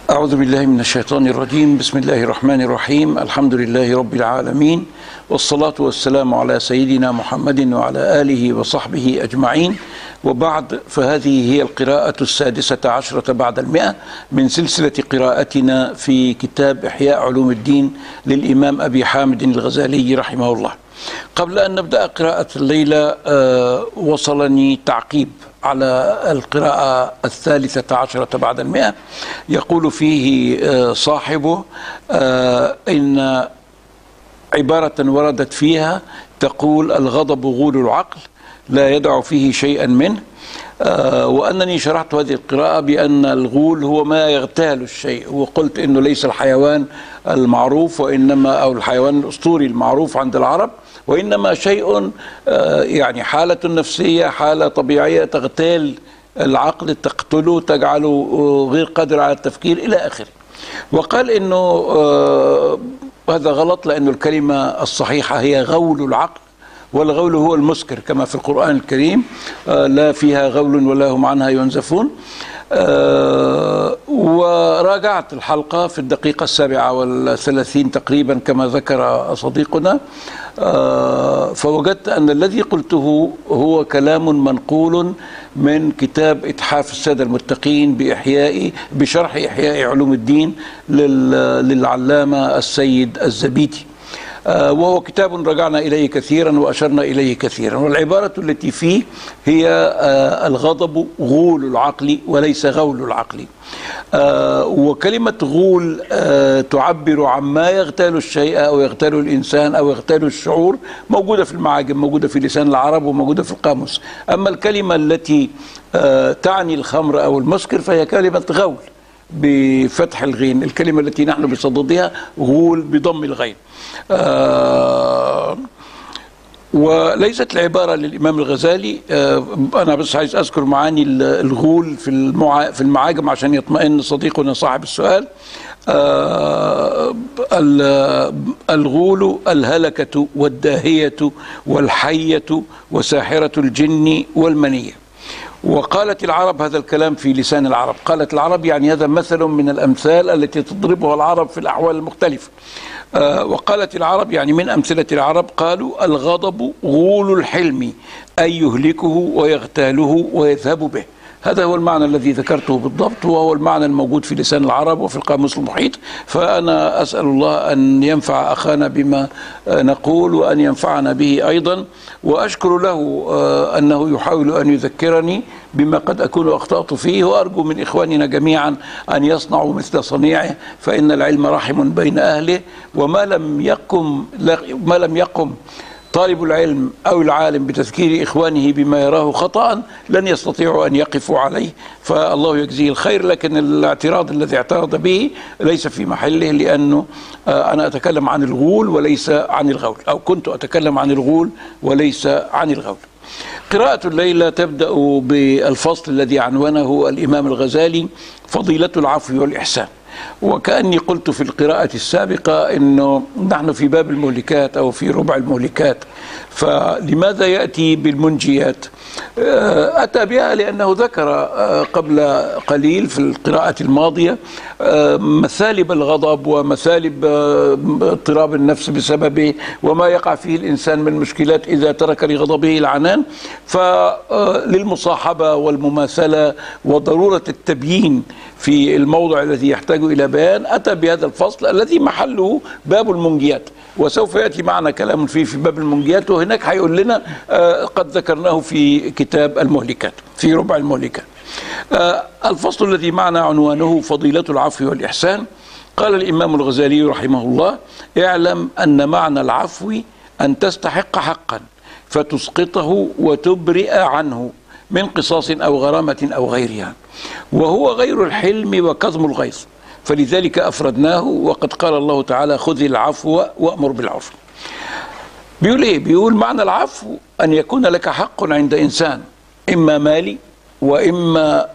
أعوذ بالله من الشيطان الرجيم. بسم الله الرحمن الرحيم. الحمد لله رب العالمين، والصلاة والسلام على سيدنا محمد وعلى آله وصحبه أجمعين، وبعد، فهذه هي القراءة السادسة عشرة بعد 100 من سلسلة قراءتنا في كتاب إحياء علوم الدين للإمام أبي حامد الغزالي رحمه الله. قبل أن نبدأ قراءة الليلة وصلني تعقيب على القراءة الثالثة عشرة بعد 100، يقول فيه صاحبه إن عبارة وردت فيها تقول: الغضب غول العقل لا يدع فيه شيئا منه، وأنني شرحت هذه القراءة بأن الغول هو ما يغتال الشيء، وقلت إنه ليس الحيوان المعروف وإنما، أو الحيوان الأسطوري المعروف عند العرب، وإنما شيء يعني حالة نفسية، حالة طبيعية تغتال العقل، تقتله، تجعله غير قادر على التفكير إلى آخره. وقال إنه هذا غلط، لأن الكلمة الصحيحة هي غول العقل، والغول هو المسكر كما في القرآن الكريم، لا فيها غول ولا هم عنها ينزفون. وراجعت الحلقة في الدقيقة 37 تقريبا كما ذكر صديقنا، فوجدت أن الذي قلته هو كلام منقول من كتاب إتحاف السادة المتقين بشرح إحياء علوم الدين للعلامة السيد الزبيدي، وهو كتاب رجعنا إليه كثيرا وأشرنا إليه كثيرا. والعبارة التي فيه هي: الغضب غول العقل وليس غول العقل. وكلمة غول تعبر عما يغتال الشيء أو يغتال الإنسان أو يغتال الشعور، موجودة في المعاجم، موجودة في لسان العرب، وموجودة في القاموس. أما الكلمة التي تعني الخمر أو المسكر فهي كلمة غول بفتح الغين، الكلمة التي نحن بصددها غول بضم الغين. وليست العبارة للإمام الغزالي. أنا بس عايز أذكر معاني الغول في المعاجم عشان يطمئن صديقنا صاحب السؤال. الغول الهلكة والداهية والحية وساحرة الجن والمنية. وقالت العرب هذا الكلام في لسان العرب، قالت العرب يعني هذا مثل من الأمثال التي تضربها العرب في الأحوال المختلفة. وقالت العرب يعني من أمثلة العرب، قالوا: الغضب غول الحلم، أي يهلكه ويغتاله ويذهب به. هذا هو المعنى الذي ذكرته بالضبط، وهو المعنى الموجود في لسان العرب وفي القاموس المحيط. فأنا أسأل الله أن ينفع أخانا بما نقول وأن ينفعنا به أيضا، وأشكر له أنه يحاول أن يذكرني بما قد أكون أخطأت فيه، وأرجو من إخواننا جميعا أن يصنعوا مثل صنيعه، فإن العلم رحم بين أهله، وما لم يقم طالب العلم أو العالم بتذكير إخوانه بما يراه خطأ لن يستطيعوا أن يقفوا عليه، فالله يجزيه الخير. لكن الاعتراض الذي اعترض به ليس في محله، لأنه أنا أتكلم عن الغول وليس عن الغول، أو كنت أتكلم عن الغول وليس عن الغول. قراءة الليلة تبدأ بالفصل الذي عنوانه الإمام الغزالي: فضيلة العفو والإحسان. وكأني قلت في القراءة السابقة أنه نحن في باب المهلكات أو في ربع المهلكات، فلماذا يأتي بالمنجيات؟ أتى بها لأنه ذكر قبل قليل في القراءة الماضية مثالب الغضب ومثالب اضطراب النفس بسببه، وما يقع فيه الإنسان من مشكلات إذا ترك لغضبه العنان. فللمصاحبة والمماثلة وضرورة التبيين في الموضع الذي يحتاج إلى بيان، أتى بهذا الفصل الذي محله باب المنجيات، وسوف يأتي معنا كلام فيه في باب المنجيات، وهناك هيقول لنا قد ذكرناه في كتاب المهلكات في ربع المهلكات. الفصل الذي معنا عنوانه فضيلة العفو والإحسان. قال الإمام الغزالي رحمه الله: اعلم أن معنى العفو أن تستحق حقا فتسقطه وتبرئ عنه من قصاص أو غرامة أو غيرها، وهو غير الحلم وكظم الغيظ، فلذلك أفردناه. وقد قال الله تعالى: خذ العفو وأمر بالعرف. بيقول إيه؟ بيقول معنى العفو أن يكون لك حق عند إنسان، إما مالي وإما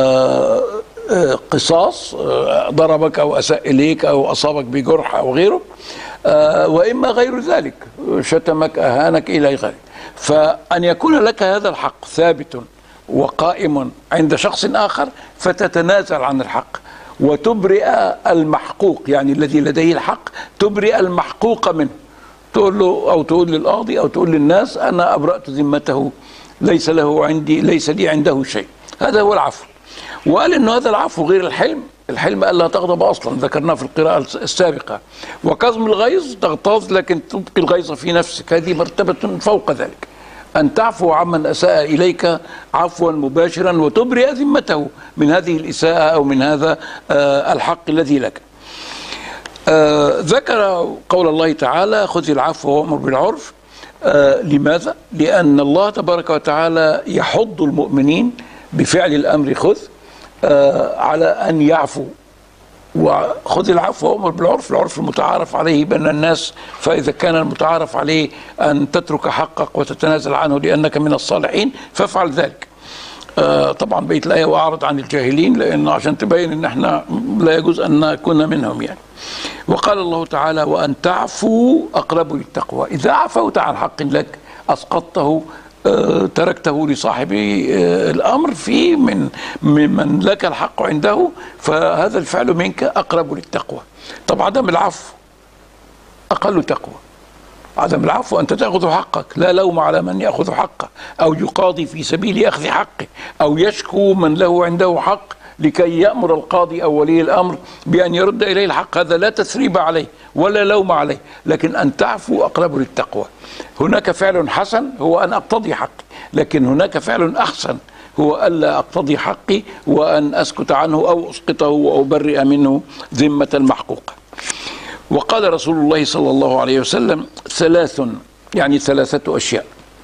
قصاص، ضربك أو أساء إليك أو أصابك بجرح أو غيره، وإما غير ذلك، شتمك، أهانك، إلى غيره. فأن يكون لك هذا الحق ثابت وقائم عند شخص آخر فتتنازل عن الحق وتبرئ المحقوق، يعني الذي لديه الحق تبرئ المحقوق منه، تقول له أو تقول للقاضي أو تقول للناس أنا أبرأت ذمته، ليس لي عنده شيء. هذا هو العفو. وقال إنه هذا العفو غير الحلم. الحلم ألا تغضب أصلا، ذكرناه في القراءة السابقة. وكظم الغيظ تغتاظ لكن تبقي الغيظ في نفسك، هذه مرتبة فوق ذلك. أن تعفو عمن أساء إليك عفوا مباشرا وتبرئ ذمته من هذه الإساءة أو من هذا الحق الذي لك. ذكر قول الله تعالى خذ العفو وأمر بالعرف. لماذا؟ لأن الله تبارك وتعالى يحض المؤمنين بفعل الأمر خذ على أن يعفو. وخذ العفو وأمر بالعرف، العرف المتعارف عليه بين الناس، فإذا كان المتعارف عليه أن تترك حقك وتتنازل عنه لأنك من الصالحين فافعل ذلك. طبعا بقيت الآية وأعرض عن الجاهلين، لأنه عشان تبين أن احنا لا يجوز أن نكون منهم يعني. وقال الله تعالى وأن تعفوا أقرب للتقوى. إذا عفوت عن حق لك أسقطته تركته لصاحب الأمر في من لك الحق عنده، فهذا الفعل منك أقرب للتقوى. طب عدم العفو أقل تقوى. عدم العفو أنت تأخذ حقك، لا لوم على من يأخذ حقه أو يقاضي في سبيل أخذ حقه أو يشكو من له عنده حق لكي يأمر القاضي أو ولي الأمر بأن يرد إليه الحق. هذا لا تثريب عليه ولا لوم عليه، لكن أن تعفو أقرب للتقوى. هناك فعل حسن هو أن أقتضي حقي، لكن هناك فعل أحسن هو ألا أقتضي حقي وأن أسكت عنه أو أسقطه وأبرئ منه ذمة المحقوق. وقال رسول الله صلى الله عليه وسلم ثلاث، يعني ثلاثة أشياء،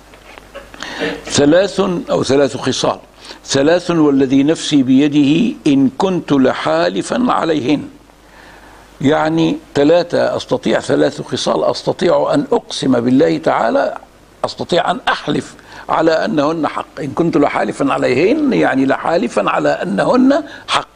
ثلاث خصال، ثلاث والذي نفسي بيده إن كنت لحالفا عليهن. يعني أستطيع ثلاث خصال، أستطيع أن أقسم بالله تعالى، أستطيع أن أحلف على أنهن حق. إن كنت لحالفا عليهن يعني لحالفا على أنهن حق.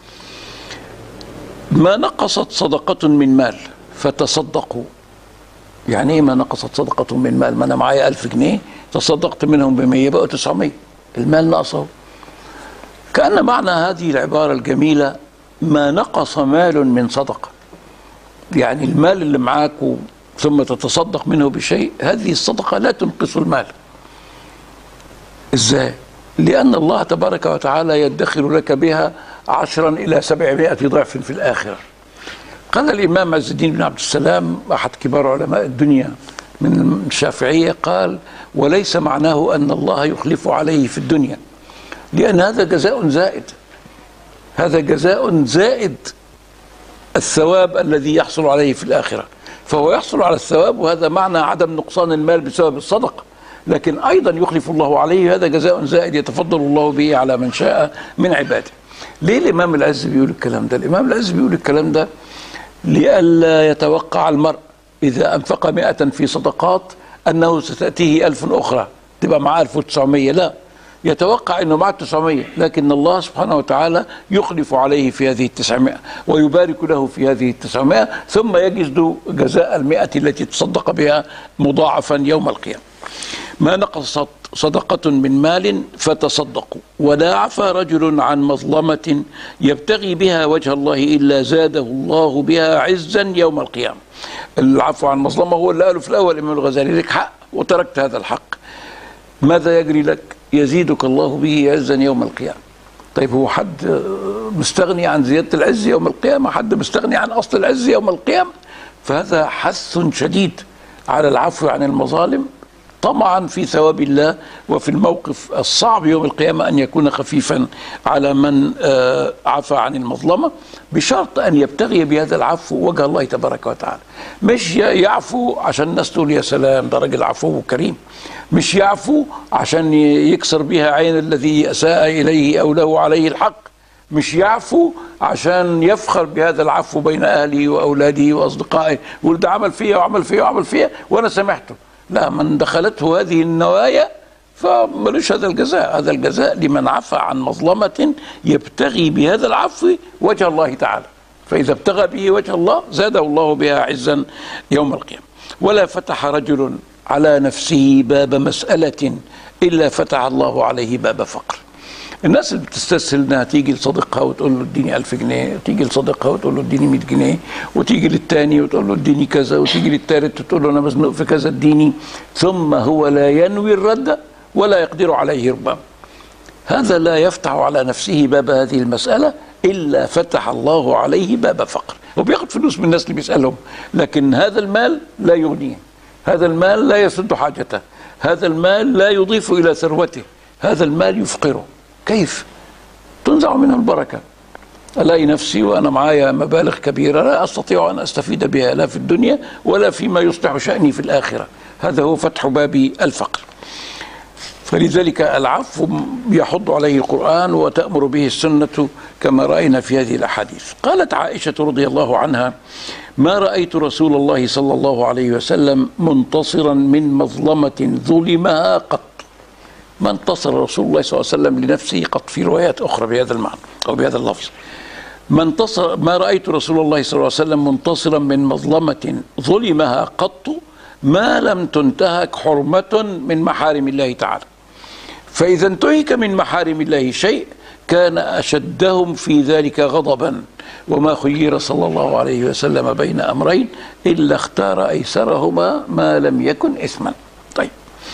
ما نقصت صدقة من مال فتصدقوا. يعني إيه ما نقصت صدقة من مال؟ ما أنا معايا 1000 جنيه تصدقت منهم ب100 بقوا 900، المال نقصه. كأن معنى هذه العبارة الجميلة ما نقص مال من صدقة، يعني المال اللي معاك ثم تتصدق منه بشيء، هذه الصدقة لا تنقص المال. إزاي؟ لأن الله تبارك وتعالى يدخر لك بها 10 إلى 700 ضعف في الآخرة. قال الإمام عز الدين بن عبد السلام أحد كبار علماء الدنيا من الشافعية، قال وليس معناه أن الله يخلف عليه في الدنيا، لأن هذا جزاء زائد، هذا جزاء زائد الثواب الذي يحصل عليه في الآخرة، فهو يحصل على الثواب، وهذا معنى عدم نقصان المال بسبب الصدقة. لكن أيضا يخلف الله عليه، هذا جزاء زائد يتفضل الله به على من شاء من عباده. ليه الإمام العز بيقول الكلام ده؟ الإمام العز بيقول الكلام ده لئلا يتوقع المرء إذا أنفق 100 في صدقات أنه ستأتيه 1000 أخرى تبقى معاه 1900. لا، يتوقع أنه معه 900، لكن الله سبحانه وتعالى يخلف عليه في هذه 900 ويبارك له في هذه 900، ثم يجد جزاء 100 التي تصدق بها مضاعفا يوم القيامة. ما نقصت صدقة من مال فتصدقوا ولا عفى رجل عن مظلمة يبتغي بها وجه الله إلا زاده الله بها عزا يوم القيامة. العفو عن مظلمة هو اللي قاله في الأول الإمام الغزالي، لك حق وتركت هذا الحق، ماذا يجري لك؟ يزيدك الله به عزا يوم القيامة. طيب هو حد مستغني عن زيادة العز يوم القيامة؟ حد مستغني عن أصل العز يوم القيامة؟ فهذا حث شديد على العفو عن المظالم طمعا في ثواب الله، وفي الموقف الصعب يوم القيامة أن يكون خفيفا على من عفى عن المظلمة، بشرط أن يبتغي بهذا العفو وجه الله تبارك وتعالى. مش يعفو عشان الناس تقول يا سلام ده راجل عفو كريم، مش يعفو عشان يكسر بها عين الذي أساء إليه أو له عليه الحق، مش يعفو عشان يفخر بهذا العفو بين أهله وأولاده وأصدقائه، يقول ده عمل فيا وعمل فيا وعمل فيا وأنا سامحته. لا، من دخلته هذه النوايا فملوش هذا الجزاء. هذا الجزاء لمن عفى عن مظلمة يبتغي بهذا العفو وجه الله تعالى، فإذا ابتغى به وجه الله زاده الله بها عزا يوم القيامة. ولا فتح رجل على نفسه باب مسألة إلا فتح الله عليه باب فقر. الناس اللي بتستسهل انها تيجي لصديقها وتقول له اديني 1000 جنيه، وتيجي لصديقها وتقول له اديني 100 جنيه، وتيجي للتاني وتقول له اديني كذا، وتيجي للتالت وتقول له انا مزنوق في كذا اديني، ثم هو لا ينوي الرد ولا يقدر عليه ربما. هذا لا يفتح على نفسه باب هذه المسألة إلا فتح الله عليه باب فقر. وبياخد فلوس من الناس اللي بيسألهم، لكن هذا المال لا يغنيه، هذا المال لا يسد حاجته، هذا المال لا يضيف إلى ثروته، هذا المال يفقره. كيف؟ تنزع منه البركة. ألاقي نفسي وأنا معايا مبالغ كبيرة لا أستطيع أن أستفيد بها لا في الدنيا ولا فيما يصلح شأني في الآخرة. هذا هو فتح باب الفقر. فلذلك العفو يحض عليه القرآن وتأمر به السنة كما رأينا في هذه الأحاديث. قالت عائشة رضي الله عنها: ما رأيت رسول الله صلى الله عليه وسلم منتصرا من مظلمة ظلمها قط. ما انتصر رسول الله صلى الله عليه وسلم لنفسه قط، في روايات أخرى بهذا المعنى أو بهذا اللفظ. ما رأيت رسول الله صلى الله عليه وسلم منتصرا من مظلمة ظلمها قط ما لم تنتهك حرمة من محارم الله تعالى. فإذا انتهك من محارم الله شيء كان أشدهم في ذلك غضبا، وما خير صلى الله عليه وسلم بين أمرين إلا اختار أيسرهما ما لم يكن إثما. طيب،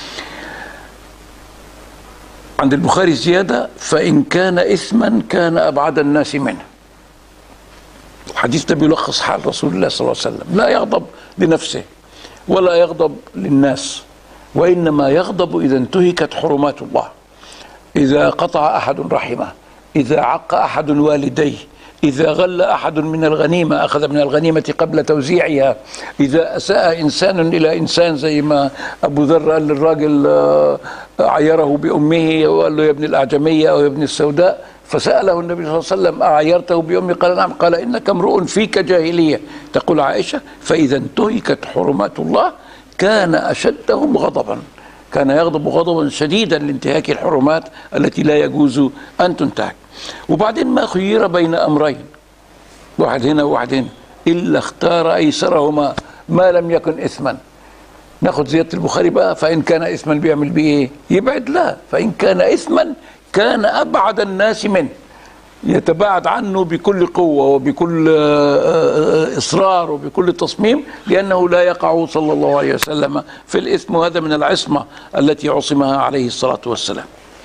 عند البخاري زيادة: فإن كان إثما كان أبعد الناس منه. الحديث ده بيلخص حال رسول الله صلى الله عليه وسلم، لا يغضب لنفسه ولا يغضب للناس، وإنما يغضب إذا انتهكت حرمات الله، إذا قطع أحد رحمه، إذا عق أحد والديه، إذا غل أحد من الغنيمة، أخذ من الغنيمة قبل توزيعها، إذا أساء إنسان إلى إنسان زي ما أبو ذر قال للراجل عيره بأمه وقال له يا ابن الأعجمية أو يا ابن السوداء، فسأله النبي صلى الله عليه وسلم: أعيرته بأمي؟ قال: نعم. قال: إنك امرؤ فيك جاهلية. تقول عائشة: فإذا انتهكت حرمات الله كان أشدهم غضبا، كان يغضب غضبا شديدا لانتهاك الحرمات التي لا يجوز أن تنتهك. وبعدين ما خير بين أمرين، واحد هنا وواحد هنا، إلا اختار أيسرهما ما لم يكن إثما. ناخد زيادة البخاري بقى: فإن كان إثما بيعمل بيه إيه؟ يبعد. لا، فإن كان إثما كان أبعد الناس منه، يتباعد عنه بكل قوة وبكل إصرار وبكل تصميم، لأنه لا يقع صلى الله عليه وسلم في الإثم، وهذا من العصمة التي عصمها عليه الصلاة والسلام.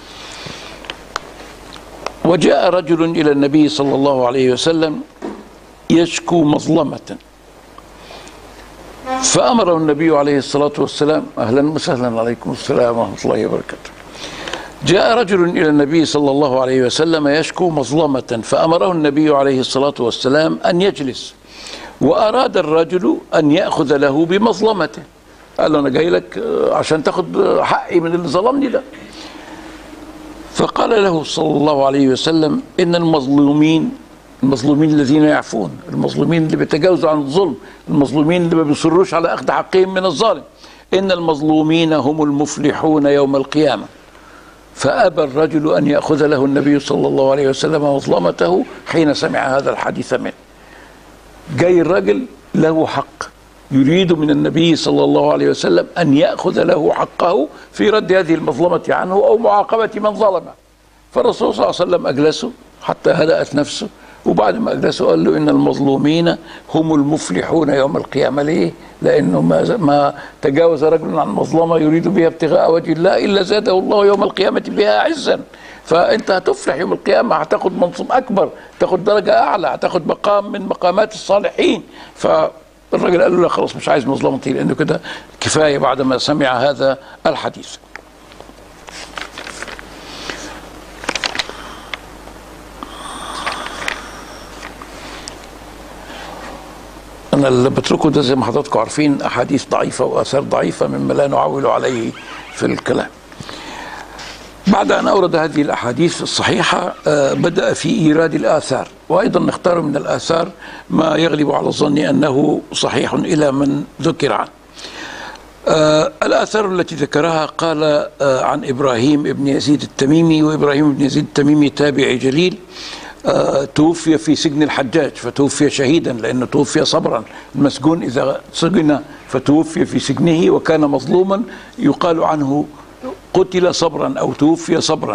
وجاء رجل إلى النبي صلى الله عليه وسلم يشكو مظلمة، فأمره النبي عليه الصلاة والسلام: أهلا وسهلا، عليكم السلام ورحمة الله وبركاته. جاء رجل إلى النبي صلى الله عليه وسلم يشكو مظلمة، فأمره النبي عليه الصلاة والسلام أن يجلس، وأراد الرجل أن يأخذ له بمظلمته. قال له: أنا جاي لك عشان تاخد حقي من اللي ظلمني ده. فقال له صلى الله عليه وسلم: إن المظلومين الذين يعفون، المظلومين اللي بيتجاوزوا عن الظلم، المظلومين اللي ما بيصروش على أخذ حقهم من الظالم، إن المظلومين هم المفلحون يوم القيامة. فأبى الرجل أن يأخذ له النبي صلى الله عليه وسلم مظلمته حين سمع هذا الحديث منه. جاي الرجل له حق، يريد من النبي صلى الله عليه وسلم أن يأخذ له حقه في رد هذه المظلمة عنه أو معاقبة من ظلمه. فالرسول صلى الله عليه وسلم أجلسه حتى هدأت نفسه، وبعد ما أجلسه قال له: إن المظلومين هم المفلحون يوم القيامة. ليه؟ لأنه ما تجاوز رجل عن مظلمة يريد بها ابتغاء وجه الله إلا زاده الله يوم القيامة بها عزا. فأنت هتفلح يوم القيامة، هتاخد منصب أكبر، هتاخد درجة أعلى، هتاخد مقام من مقامات الصالحين. فالرجل قال له: لا خلاص، مش عايز مظلمتي، لأنه كده كفاية بعد ما سمع هذا الحديث. أنا اللي بتركه ده زي ما حضراتكم عارفين أحاديث ضعيفة وآثار ضعيفة مما لا نعول عليه في الكلام. بعد أن أورد هذه الأحاديث الصحيحة بدأ في إيراد الآثار، وأيضا نختار من الآثار ما يغلب على الظن أنه صحيح إلى من ذكر عنه. الآثار التي ذكرها قال عن إبراهيم بن يزيد التميمي، وإبراهيم بن يزيد التميمي تابعي جليل، توفي في سجن الحجاج فتوفي شهيدا لأنه توفي صبرا. المسجون إذا سجن فتوفي في سجنه وكان مظلوما يقال عنه قتل صبرا أو توفي صبرا.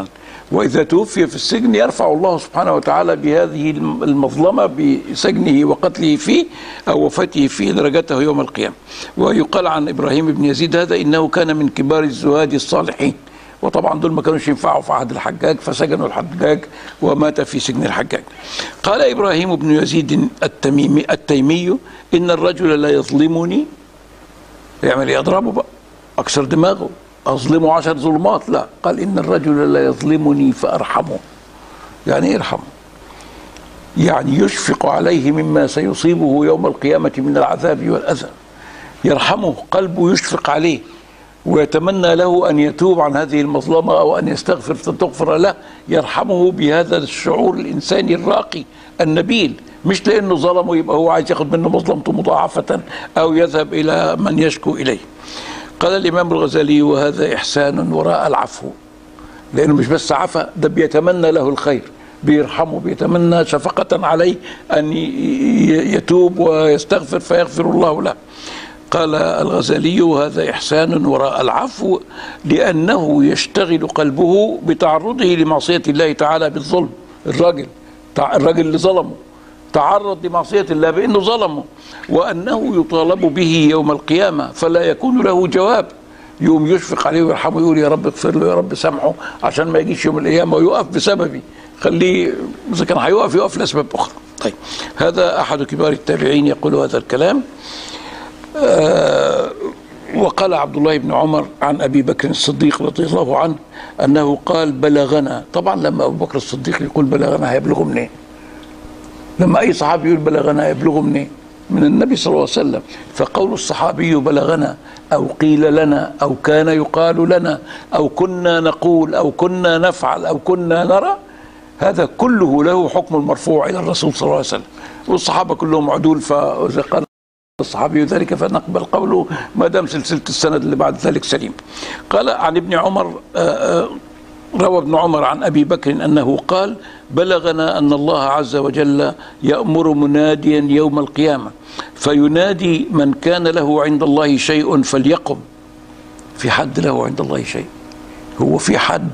وإذا توفي في السجن يرفع الله سبحانه وتعالى بهذه المظلمة بسجنه وقتله فيه أو وفاته فيه درجته يوم القيامة. ويقال عن إبراهيم بن يزيد هذا إنه كان من كبار الزهاد الصالحين، وطبعا دول ما كانوش ينفعوا في عهد الحجاج فسجنوا الحجاج ومات في سجن الحجاج. قال إبراهيم بن يزيد التيمي إن الرجل لا يظلمني، يعمل يضربه بقى أكسر دماغه، أظلمه 10 ظلمات، لا، قال إن الرجل لا يظلمني فأرحمه. يعني يرحمه، يعني يشفق عليه مما سيصيبه يوم القيامة من العذاب والأذى، يرحمه، قلبه يشفق عليه ويتمنى له أن يتوب عن هذه المظلمة أو أن يستغفر فتغفر له، يرحمه بهذا الشعور الإنساني الراقي النبيل، مش لأنه ظلمه يبقى هو عايز ياخد منه مظلمته مضاعفة أو يذهب إلى من يشكو إليه. قال الإمام الغزالي وهذا إحسان وراء العفو، لأنه مش بس عفا، ده بيتمنى له الخير، بيرحمه، بيتمنى شفقة عليه أن يتوب ويستغفر فيغفر الله له. قال الغزالي وهذا إحسان وراء العفو لأنه يشتغل قلبه بتعرضه لمعصية الله تعالى بالظلم. الراجل اللي ظلمه تعرض لمعصية الله بأنه ظلمه، وأنه يطالب به يوم القيامة فلا يكون له جواب، يوم يشفق عليه ويرحمه، يقول يا رب اغفر له، يا رب سامحه، عشان ما يجيش يوم القيامة ويقف بسببي، خليه إذا كان هيقف يقف لأسباب أخرى. طيب، هذا أحد كبار التابعين يقول هذا الكلام. وقال عبد الله بن عمر عن أبي بكر الصديق رضي الله عنه أنه قال بلغنا. طبعا لما أبو بكر الصديق يقول بلغنا هيبلغه منين؟ لما أي صحابي يقول بلغنا يبلغه منين؟ من النبي صلى الله عليه وسلم. فقول الصحابي بلغنا أو قيل لنا أو كان يقال لنا أو كنا نقول أو كنا نفعل أو كنا نرى، هذا كله له حكم المرفوع إلى الرسول صلى الله عليه وسلم، والصحابة كلهم عدول، فإذا قال الصحابي ذلك فنقبل قوله ما دام سلسلة السند اللي بعد ذلك سليم. قال عن ابن عمر، روى ابن عمر عن أبي بكر أنه قال بلغنا أن الله عز وجل يأمر مناديا يوم القيامة فينادي من كان له عند الله شيء فليقم. في حد له عند الله شيء؟ هو في حد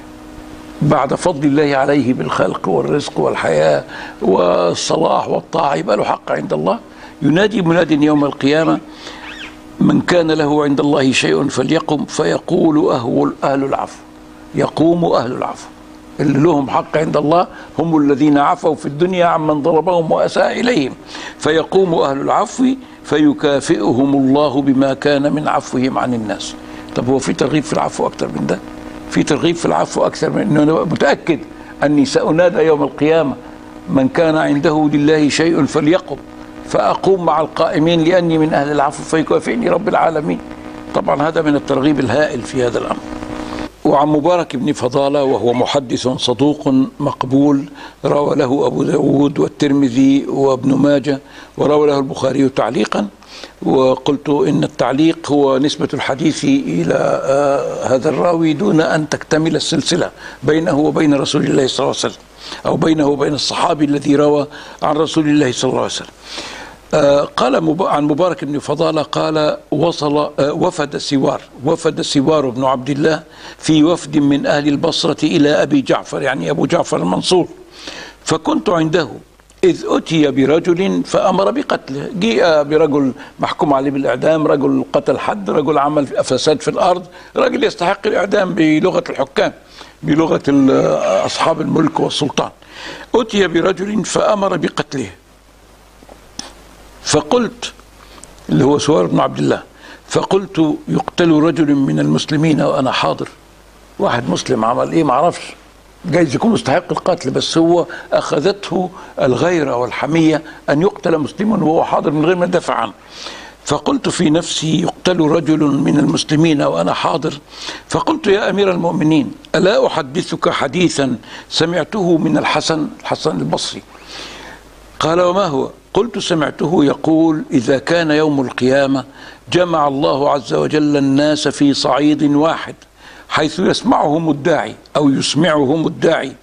بعد فضل الله عليه بالخلق والرزق والحياة والصلاح والطاعة يبقى له حق عند الله؟ ينادي مناد يوم القيامة من كان له عند الله شيء فليقم، فيقول أهل العفو، يقوم أهل العفو اللي لهم حق عند الله، هم الذين عفوا في الدنيا عمن ضربهم وأساء إليهم، فيقوم أهل العفو فيكافئهم الله بما كان من عفوهم عن الناس. طب هو في ترغيب في العفو أكثر من ده؟ في ترغيب في العفو أكثر من أنه أنا متأكد أني سأنادى يوم القيامة من كان عنده لله شيء فليقم، فأقوم مع القائمين لأني من أهل العفو فيكافئني رب العالمين. طبعا هذا من الترغيب الهائل في هذا الأمر. وعن مبارك بن فضالة وهو محدث صدوق مقبول، روى له أبو داود والترمذي وابن ماجه، وروى له البخاري تعليقا، وقلت إن التعليق هو نسبة الحديث إلى هذا الراوي دون أن تكتمل السلسلة بينه وبين رسول الله صلى الله عليه وسلم، أو بينه وبين الصحابي الذي روى عن رسول الله صلى الله عليه وسلم. قال عن مبارك بن فضالة قال وفد سوار بن عبد الله في وفد من أهل البصرة إلى أبي جعفر، يعني أبو جعفر المنصور، فكنت عنده إذ أتي برجل فأمر بقتله. جاء برجل محكوم عليه بالإعدام، رجل قتل حد، رجل عمل فساد في الأرض، رجل يستحق الإعدام بلغة الحكام، بلغة أصحاب الملك والسلطان. أتي برجل فأمر بقتله، فقلت، اللي هو سوار بن عبد الله، فقلت يقتل رجل من المسلمين وأنا حاضر. واحد مسلم عمل إيه معرفش، جايز يكون مستحق القتل، بس هو أخذته الغيرة والحمية أن يقتل مسلم وهو حاضر من غير ما يدافع عنه. فقلت في نفسي يقتل رجل من المسلمين وأنا حاضر، فقلت يا أمير المؤمنين ألا أحدثك حديثا سمعته من الحسن البصري؟ قال وما هو؟ قلت سمعته يقول إذا كان يوم القيامة جمع الله عز وجل الناس في صعيد واحد حيث يسمعهم الداعي أو يسمعهم الداعي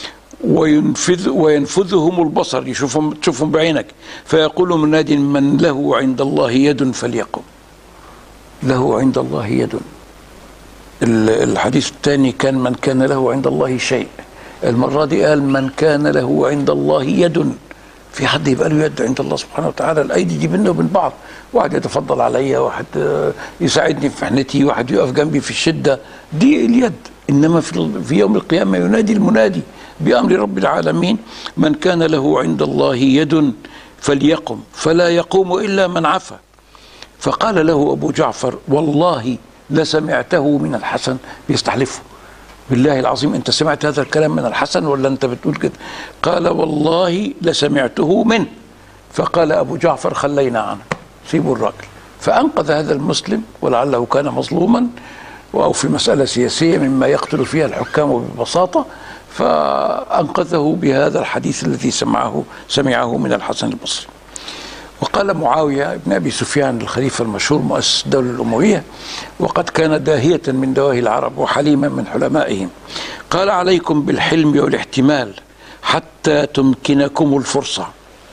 وينفذهم البصر، تشوفهم بعينك، فيقول مناد من له عند الله يد فليقم. له عند الله يد، الحديث الثاني كان من كان له عند الله شيء، المرة دي قال من كان له عند الله يد. في حد يبقى له يد عند الله سبحانه وتعالى؟ الأيدي دي بيننا وبين بعض، واحد يتفضل عليا، واحد يساعدني في محنتي، واحد يقف جنبي في الشدة، دي اليد. إنما في يوم القيامة ينادي المنادي بأمر رب العالمين: من كان له عند الله يد فليقم، فلا يقوم إلا من عفا. فقال له أبو جعفر: والله لسمعته من الحسن. بيستحلفه: بالله العظيم أنت سمعت هذا الكلام من الحسن ولا أنت بتقول كده؟ قال: والله لسمعته منه. فقال أبو جعفر: خلينا عنه، سيبوا الراجل. فأنقذ هذا المسلم، ولعله كان مظلوما أو في مسألة سياسية مما يقتل فيها الحكام ببساطة، فأنقذه بهذا الحديث الذي سمعه من الحسن البصري. وقال معاوية بن أبي سفيان الخليفة المشهور مؤسس الدولة الأموية، وقد كان داهية من دواهي العرب وحليما من حلمائهم، قال: عليكم بالحلم والاحتمال حتى تمكنكم الفرصة.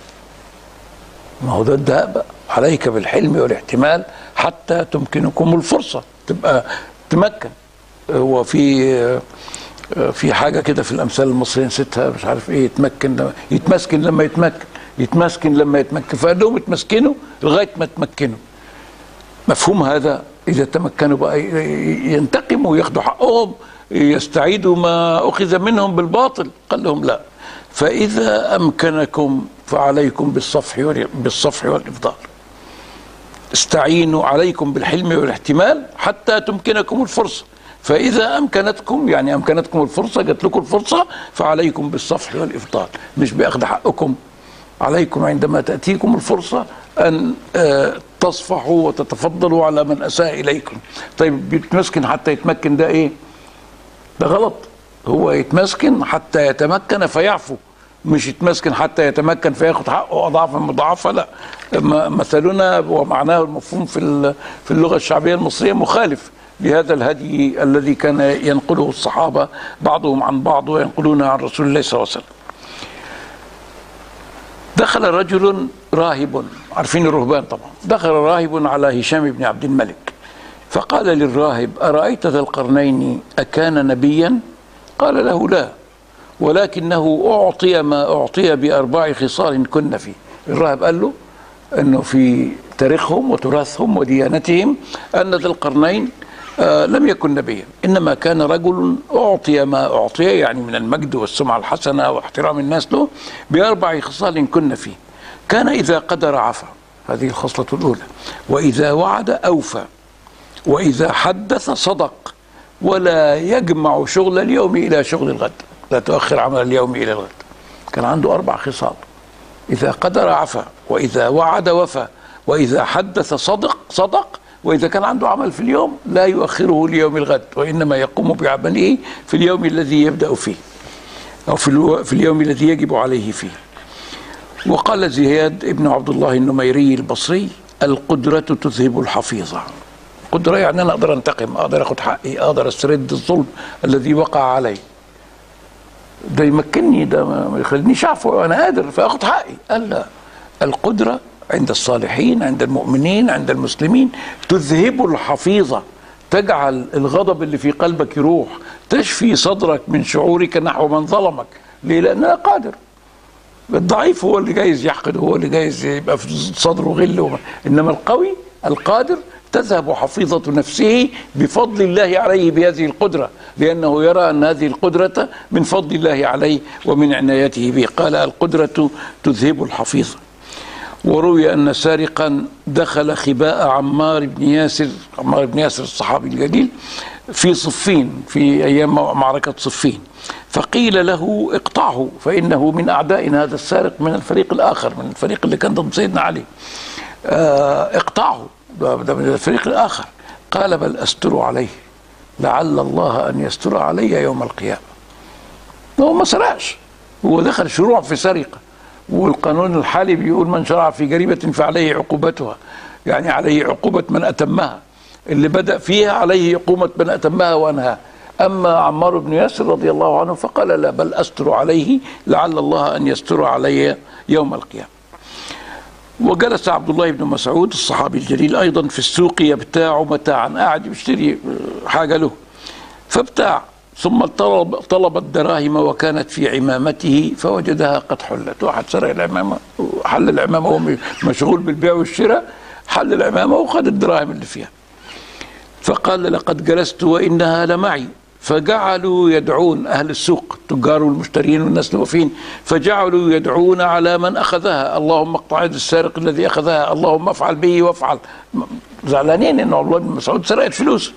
ما هو ده الدهاء بقى، عليك بالحلم والاحتمال حتى تمكنكم الفرصة، تبقى تمكن. هو في حاجة كده في الأمثال المصرية نسيتها، مش عارف إيه، يتمسكن لما يتمكن، فقال لهم اتمسكنوا لغاية ما تمكنوا. مفهوم هذا؟ إذا تمكنوا بقى ينتقموا وياخدوا حقهم، يستعيدوا ما أخذ منهم بالباطل. قال لهم: لا، فإذا أمكنكم فعليكم بالصفح والإفضال. استعينوا، عليكم بالحلم والاحتمال حتى تمكنكم الفرصة. فإذا أمكنتكم، يعني أمكنتكم الفرصة، جات لكم الفرصة، فعليكم بالصفح والإفضال، مش بأخذ حقكم. عليكم عندما تأتيكم الفرصة أن تصفحوا وتتفضلوا على من أساء إليكم. طيب يتمسكن حتى يتمكن، ده إيه؟ ده غلط. هو يتمسكن حتى يتمكن فيعفو، مش يتمسكن حتى يتمكن فياخد حقه أضعافا مضاعفة. لا، مثلنا ومعناه المفهوم في اللغة الشعبية المصرية مخالف لهذا الهدي الذي كان ينقله الصحابة بعضهم عن بعض وينقلونه عن رسول الله صلى الله عليه وسلم. دخل رجل راهب، عارفين الرهبان طبعا، دخل راهب على هشام بن عبد الملك، فقال للراهب: أرأيت ذا القرنين أكان نبيا؟ قال له: لا، ولكنه أعطي ما أعطي ب4 خصال كن فيه. الراهب قال له أنه في تاريخهم وتراثهم وديانتهم أن ذا القرنين لم يكن نبيا، إنما كان رجل أعطي ما أعطي، يعني من المجد والسمعة الحسنة واحترام الناس له، ب4 خصال كن فيه: كان إذا قدر عفا، هذه الخصلة الأولى، وإذا وعد أوفى، وإذا حدث صدق، ولا يجمع شغل اليوم إلى شغل الغد، لا تؤخر عمل اليوم إلى الغد. كان عنده 4 خصال: إذا قدر عفا، وإذا وعد وفى، وإذا حدث صدق، وإذا كان عنده عمل في اليوم لا يؤخره ليوم الغد، وإنما يقوم بعمله في اليوم الذي يبدأ فيه، أو في اليوم الذي يجب عليه فيه. وقال زياد ابن عبد الله النميري البصري: القدرة تذهب الحفيظة. قدرة يعني أنا أقدر أنتقم، أقدر أخذ حقي، أقدر أسترد الظلم الذي وقع علي، ده يمكنني، ده ما يخلينيش أعفو، أنا قادر فأخذ حقي. قال: لا، القدرة عند الصالحين، عند المؤمنين، عند المسلمين، تذهب الحفيظة، تجعل الغضب اللي في قلبك يروح، تشفي صدرك من شعورك نحو من ظلمك. ليه؟ لأنها قادر. الضعيف هو اللي جايز يحقد، هو اللي جايز يبقى في صدره غل، إنما القوي القادر تذهب حفيظة نفسه بفضل الله عليه بهذه القدرة، لأنه يرى أن هذه القدرة من فضل الله عليه ومن عنايته به. قال: القدرة تذهب الحفيظة. وروي أن سارقا دخل خباء عمار بن ياسر الصحابي الجليل في صفين، في أيام معركة صفين، فقيل له: اقطعه فإنه من أعدائنا، هذا السارق من الفريق الآخر، من الفريق اللي كان ضد سيدنا علي، اقطعه، ده من الفريق الآخر. قال: بل أستر عليه، لعل الله أن يستر علي يوم القيامة. هو ما سرقش، هو دخل شروع في سرقة، والقانون الحالي بيقول: من شرع في جريمة فعليه عقوبتها، يعني عليه عقوبة من أتمها، اللي بدأ فيها عليه عقوبة من أتمها وأنهاها. أما عمار بن ياسر رضي الله عنه فقال: لا، بل أستر عليه، لعل الله أن يستر علي يوم القيامة. وجلس عبد الله بن مسعود الصحابي الجليل أيضا في السوق يبتاع متاعا، قاعد يشتري حاجة له، فابتاع، ثم طلب الدراهم وكانت في عمامته فوجدها قد حلت. واحد سرق العمامة وحل العمامة وهو مشغول بالبيع والشراء، حل العمامة وخد الدراهم اللي فيها. فقال لقد جلست وإنها لمعي. فجعلوا يدعون أهل السوق، التجار والمشترين والناس الوافين، فجعلوا يدعون على من أخذها، اللهم اقطع يد السارق الذي أخذها، اللهم افعل به وافعل. زعلانين إن عبد الله بن مسعود سرقت فلوس.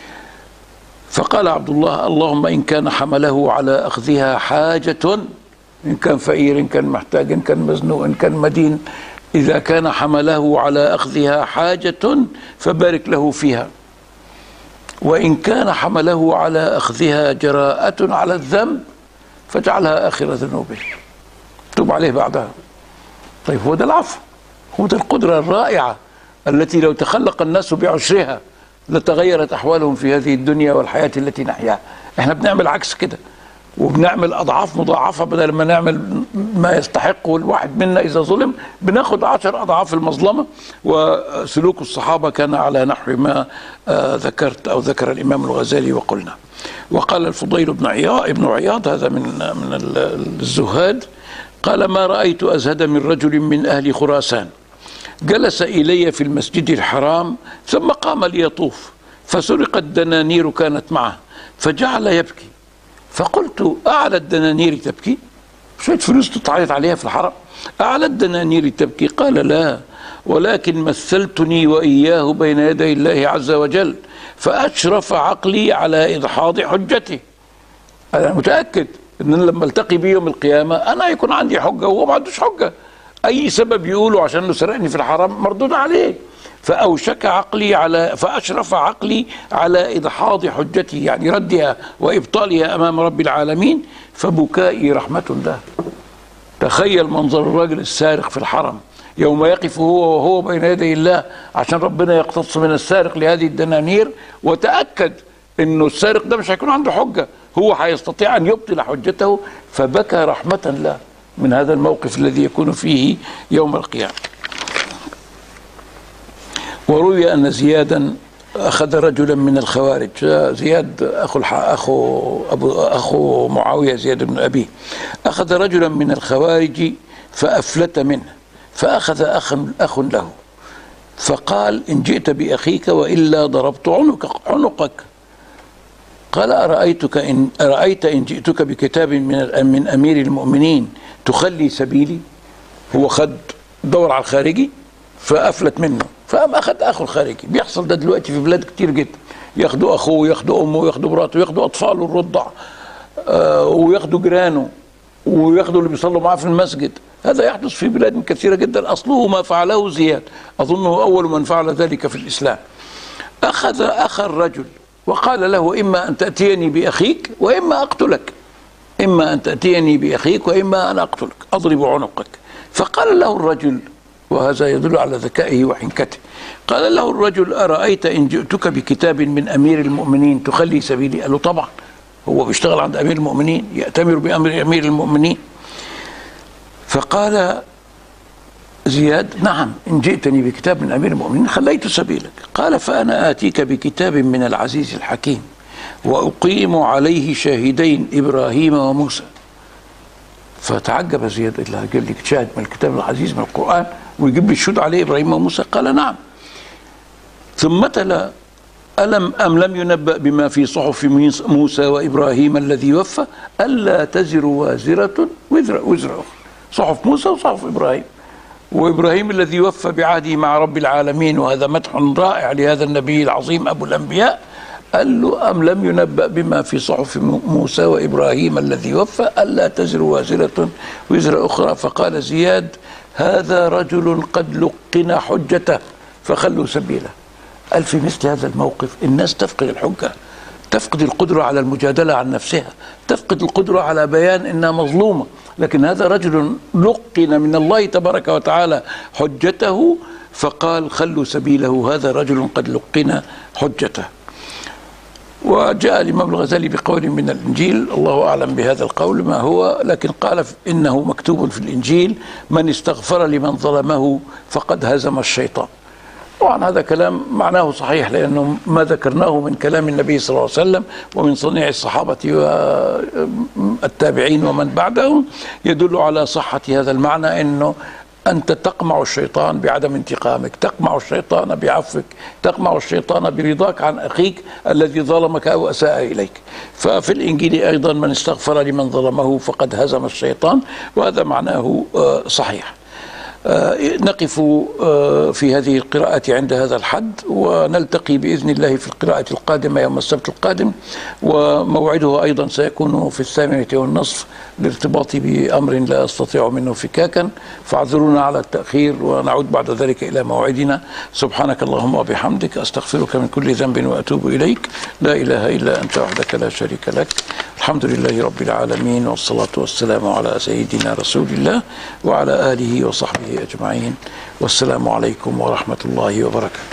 فقال عبد الله اللهم إن كان حمله على أخذها حاجة، إن كان فقير، إن كان محتاج، إن كان مزنوق، إن كان مدين، إذا كان حمله على أخذها حاجة فبارك له فيها، وإن كان حمله على أخذها جراءة على الذنب فاجعلها آخر ذنوبه، تب عليه بعدها. طيب هو ده العفو، هو ده القدرة الرائعة التي لو تخلق الناس بعشرها لتغيرت أحوالهم في هذه الدنيا والحياة التي نحياها. احنا بنعمل عكس كده، وبنعمل أضعاف مضاعفة. بدل ما نعمل ما يستحقه الواحد منا إذا ظلم، بناخد 10 أضعاف المظلمة. وسلوك الصحابة كان على نحو ما ذكرت أو ذكر الإمام الغزالي وقلنا. وقال الفضيل بن عياض هذا من الزهاد، قال ما رأيت أزهد من رجل من أهل خراسان جلس إلي في المسجد الحرام ثم قام ليطوف، فسرقت دنانير كانت معه فجعل يبكي. فقلت أعلى الدنانير تبكي؟ شوية فلوس تتعيط عليها في الحرم، أعلى الدنانير تبكي؟ قال لا، ولكن مثلتني وإياه بين يدي الله عز وجل فأشرف عقلي على إدحاض حجته. أنا متأكد أن لما التقي بيه يوم القيامة أنا يكون عندي حجة وهو ما عندوش حجة. أي سبب يقوله عشان انه سرقني في الحرام مردود عليه. فأوشك عقلي فأشرف عقلي على إدحاض حجتي، يعني ردها وإبطالها أمام رب العالمين، فبكائي رحمة له. تخيل منظر الراجل السارق في الحرم يوم يقف هو وهو بين يدي الله عشان ربنا يقتص من السارق لهذه الدنانير، وتأكد إنه السارق ده مش هيكون عنده حجة، هو هيستطيع أن يبطل حجته، فبكى رحمة له من هذا الموقف الذي يكون فيه يوم القيامة. وروي أن أخذ رجلا من الخوارج، زياد أخو معاوية زياد بن أبيه، أخذ رجلا من الخوارج فأفلت منه، فأخذ أخ له فقال إن جئت بأخيك وإلا ضربت عنقك. قال أرأيت إن جئتك بكتاب من أمير المؤمنين تخلي سبيلي؟ هو خد دور على الخارجي فأفلت منه، فقام أخذ أخو الخارجي. بيحصل ده دلوقتي في بلاد كتير جدا، ياخدوا أخوه وياخدوا أمه وياخدوا مراته وياخدوا أطفاله الرضع وياخدوا جيرانه وياخدوا اللي بيصلوا معاه في المسجد. هذا يحدث في بلاد كثيرة جدا، أصله ما فعله زياد، أظنه أول من فعل ذلك في الإسلام. أخذ أخ الرجل وقال له إما أن تأتيني بأخيك وإما أقتلك، إما أن تأتيني بأخيك وإما أن أقتلك أضرب عنقك. فقال له الرجل، وهذا يدل على ذكائه وحنكته، قال له الرجل أرأيت إن جئتك بكتاب من أمير المؤمنين تخلي سبيلي؟ قال له طبعا، هو بيشتغل عند أمير المؤمنين، يأتمر بأمر أمير المؤمنين. فقال زياد نعم، إن جئتني بكتاب من أمير المؤمنين خليت سبيلك. قال فأنا آتيك بكتاب من العزيز الحكيم وأقيم عليه شاهدين إبراهيم وموسى. فتعجب زياد، اللي هيجيب لي شاهد من الكتاب العزيز من القرآن ويجيب لي الشهود عليه إبراهيم وموسى؟ قال نعم. ثم تلا أم لم ينبأ بما في صحف موسى وإبراهيم الذي وفى ألا تزر وازرة وزر أخرى. صحف موسى وصحف إبراهيم، وإبراهيم الذي وفى بعهده مع رب العالمين، وهذا مدح رائع لهذا النبي العظيم أبو الأنبياء. قال له أم لم ينبأ بما في صحف موسى وإبراهيم الذي وفى ألا تزر وازرة وزر أخرى. فقال زياد هذا رجل قد لقن حجته فخلوا سبيله. قال في مثل هذا الموقف الناس تفقد الحجة، تفقد القدرة على المجادلة عن نفسها، تفقد القدرة على بيان إنها مظلومة. لكن هذا رجل لقن من الله تبارك وتعالى حجته فقال خلوا سبيله، هذا رجل قد لقن حجته. وجاء الإمام الغزالي بقول من الإنجيل، الله أعلم بهذا القول ما هو، لكن قال إنه مكتوب في الإنجيل من استغفر لمن ظلمه فقد هزم الشيطان. طبعا هذا كلام معناه صحيح، لأنه ما ذكرناه من كلام النبي صلى الله عليه وسلم ومن صنيع الصحابة والتابعين ومن بعدهم يدل على صحة هذا المعنى، أنه أنت تقمع الشيطان بعدم انتقامك، تقمع الشيطان بعفوك، تقمع الشيطان برضاك عن أخيك الذي ظلمك أو أساء إليك. ففي الإنجيل أيضا من استغفر لمن ظلمه فقد هزم الشيطان، وهذا معناه صحيح. نقف في هذه القراءة عند هذا الحد، ونلتقي بإذن الله في القراءة القادمة يوم السبت القادم، وموعده أيضا سيكون في 20:30 لارتباطي بأمر لا أستطيع منه فكاكا، فاعذرونا على التأخير، ونعود بعد ذلك إلى موعدنا. سبحانك اللهم وبحمدك، أستغفرك من كل ذنب وأتوب إليك، لا إله إلا أنت وحدك لا شريك لك. الحمد لله رب العالمين، والصلاة والسلام على سيدنا رسول الله وعلى آله وصحبه أجمعين، والسلام عليكم ورحمة الله وبركاته.